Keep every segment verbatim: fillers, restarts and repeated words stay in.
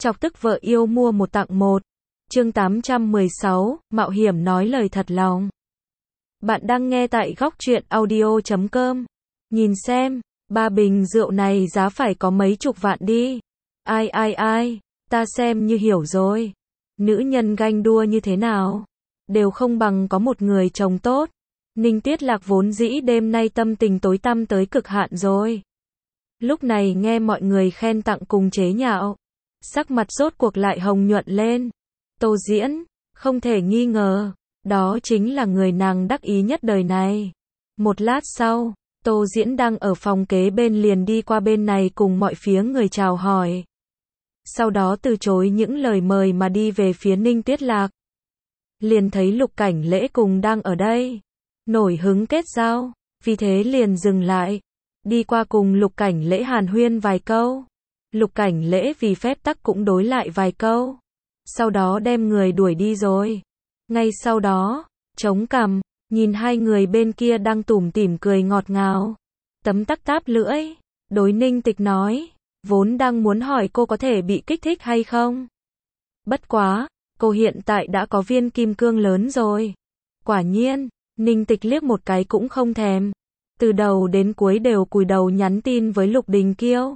Chọc tức vợ yêu mua một tặng một. Chương tám trăm mười sáu, mạo hiểm nói lời thật lòng. Bạn đang nghe tại góc truyện audio chấm com. Nhìn xem, ba bình rượu này giá phải có mấy chục vạn đi. Ai ai ai, ta xem như hiểu rồi. Nữ nhân ganh đua như thế nào, đều không bằng có một người chồng tốt. Ninh Tuyết Lạc vốn dĩ đêm nay tâm tình tối tăm tới cực hạn rồi. Lúc này nghe mọi người khen tặng cùng chế nhạo, sắc mặt rốt cuộc lại hồng nhuận lên. Tô Diễn, không thể nghi ngờ, đó chính là người nàng đắc ý nhất đời này. Một lát sau, Tô Diễn đang ở phòng kế bên liền đi qua bên này cùng mọi phía người chào hỏi. Sau đó từ chối những lời mời mà đi về phía Ninh Tuyết Lạc. Liền thấy Lục Cảnh Lễ cùng đang ở đây, nổi hứng kết giao, vì thế liền dừng lại, đi qua cùng Lục Cảnh Lễ hàn huyên vài câu. Lục Cảnh Lễ vì phép tắc cũng đối lại vài câu, sau đó đem người đuổi đi rồi. Ngay sau đó, chống cằm, nhìn hai người bên kia đang tủm tỉm cười ngọt ngào, tấm tắc táp lưỡi, đối Ninh Tịch nói, vốn đang muốn hỏi cô có thể bị kích thích hay không. Bất quá, cô hiện tại đã có viên kim cương lớn rồi. Quả nhiên, Ninh Tịch liếc một cái cũng không thèm, từ đầu đến cuối đều cúi đầu nhắn tin với Lục Đình Kiêu.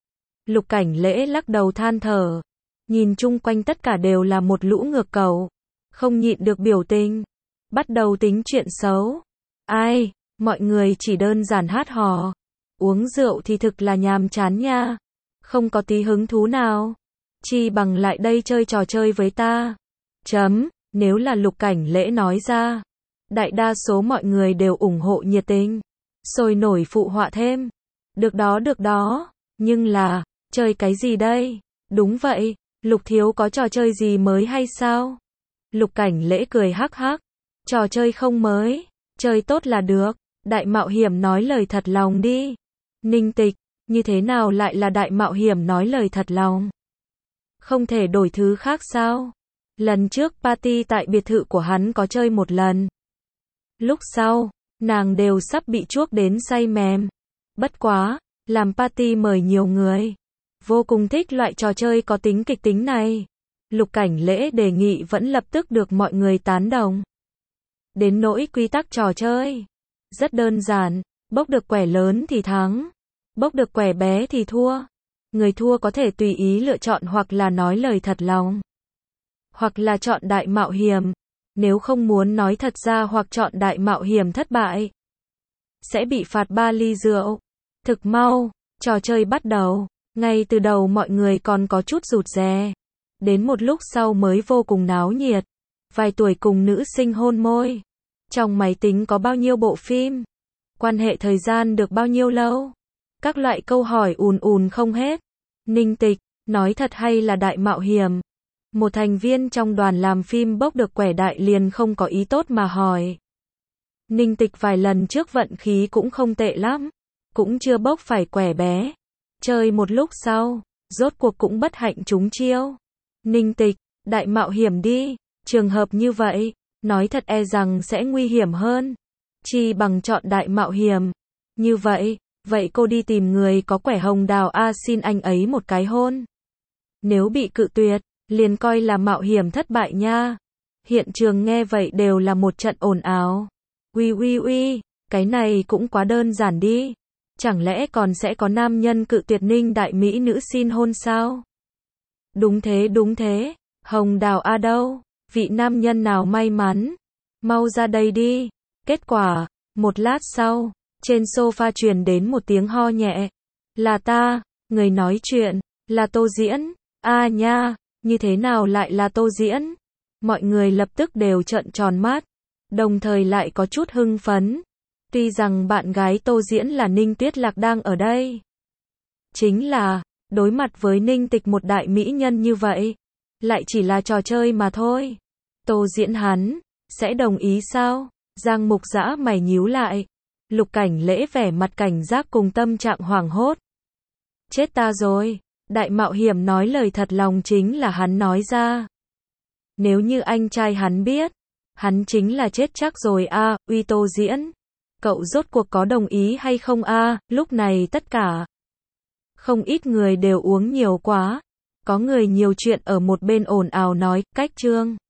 Lục Cảnh Lễ lắc đầu than thở, nhìn chung quanh tất cả đều là một lũ ngược cẩu, không nhịn được biểu tình, bắt đầu tính chuyện xấu. Ai, mọi người chỉ đơn giản hát hò, uống rượu thì thực là nhàm chán nha, không có tí hứng thú nào, chi bằng lại đây chơi trò chơi với ta. Chấm, nếu là Lục Cảnh Lễ nói ra, đại đa số mọi người đều ủng hộ nhiệt tình, sôi nổi phụ họa thêm. Được đó được đó, nhưng là, chơi cái gì đây? Đúng vậy, Lục thiếu có trò chơi gì mới hay sao? Lục Cảnh Lễ cười hắc hắc, trò chơi không mới, chơi tốt là được, đại mạo hiểm nói lời thật lòng đi. Ninh Tịch, như thế nào lại là đại mạo hiểm nói lời thật lòng? Không thể đổi thứ khác sao? Lần trước party tại biệt thự của hắn có chơi một lần. Lúc sau, nàng đều sắp bị chuốc đến say mềm. Bất quá, làm party mời nhiều người, vô cùng thích loại trò chơi có tính kịch tính này. Lục Cảnh Lễ đề nghị vẫn lập tức được mọi người tán đồng. Đến nỗi quy tắc trò chơi, rất đơn giản, bốc được quẻ lớn thì thắng, bốc được quẻ bé thì thua. Người thua có thể tùy ý lựa chọn hoặc là nói lời thật lòng, hoặc là chọn đại mạo hiểm. Nếu không muốn nói thật ra hoặc chọn đại mạo hiểm thất bại, sẽ bị phạt ba ly rượu. Thực mau, trò chơi bắt đầu. Ngay từ đầu mọi người còn có chút rụt rè, đến một lúc sau mới vô cùng náo nhiệt. Vài tuổi cùng nữ sinh hôn môi. Trong máy tính có bao nhiêu bộ phim? Quan hệ thời gian được bao nhiêu lâu? Các loại câu hỏi ùn ùn không hết. Ninh Tịch, nói thật hay là đại mạo hiểm? Một thành viên trong đoàn làm phim bốc được quẻ đại liền không có ý tốt mà hỏi. Ninh Tịch vài lần trước vận khí cũng không tệ lắm, cũng chưa bốc phải quẻ bé. Chơi một lúc sau, rốt cuộc cũng bất hạnh trúng chiêu. Ninh Tịch, đại mạo hiểm đi, trường hợp như vậy, nói thật e rằng sẽ nguy hiểm hơn. Chi bằng chọn đại mạo hiểm. Như vậy, vậy cô đi tìm người có quẻ hồng đào a xin anh ấy một cái hôn. Nếu bị cự tuyệt, liền coi là mạo hiểm thất bại nha. Hiện trường nghe vậy đều là một trận ồn ào. Uy uy uy, cái này cũng quá đơn giản đi. Chẳng lẽ còn sẽ có nam nhân cự tuyệt Ninh đại mỹ nữ xin hôn sao? Đúng thế đúng thế, hồng đào a đâu? Vị nam nhân nào may mắn? Mau ra đây đi. Kết quả, một lát sau, trên sofa truyền đến một tiếng ho nhẹ. Là ta, người nói chuyện, là Tô Diễn. A à nha, như thế nào lại là Tô Diễn? Mọi người lập tức đều trợn tròn mắt, đồng thời lại có chút hưng phấn. Tuy rằng bạn gái Tô Diễn là Ninh Tuyết Lạc đang ở đây, chính là, đối mặt với Ninh Tịch một đại mỹ nhân như vậy, lại chỉ là trò chơi mà thôi. Tô Diễn hắn, sẽ đồng ý sao? Giang Mục Dã mày nhíu lại. Lục Cảnh Lễ vẻ mặt cảnh giác cùng tâm trạng hoảng hốt. Chết ta rồi, đại mạo hiểm nói lời thật lòng chính là hắn nói ra. Nếu như anh trai hắn biết, hắn chính là chết chắc rồi a. À, uy Tô Diễn, cậu rốt cuộc có đồng ý hay không a? À? Lúc này tất cả không ít người đều uống nhiều quá, Có người nhiều chuyện ở một bên ồn ào nói, cách Trương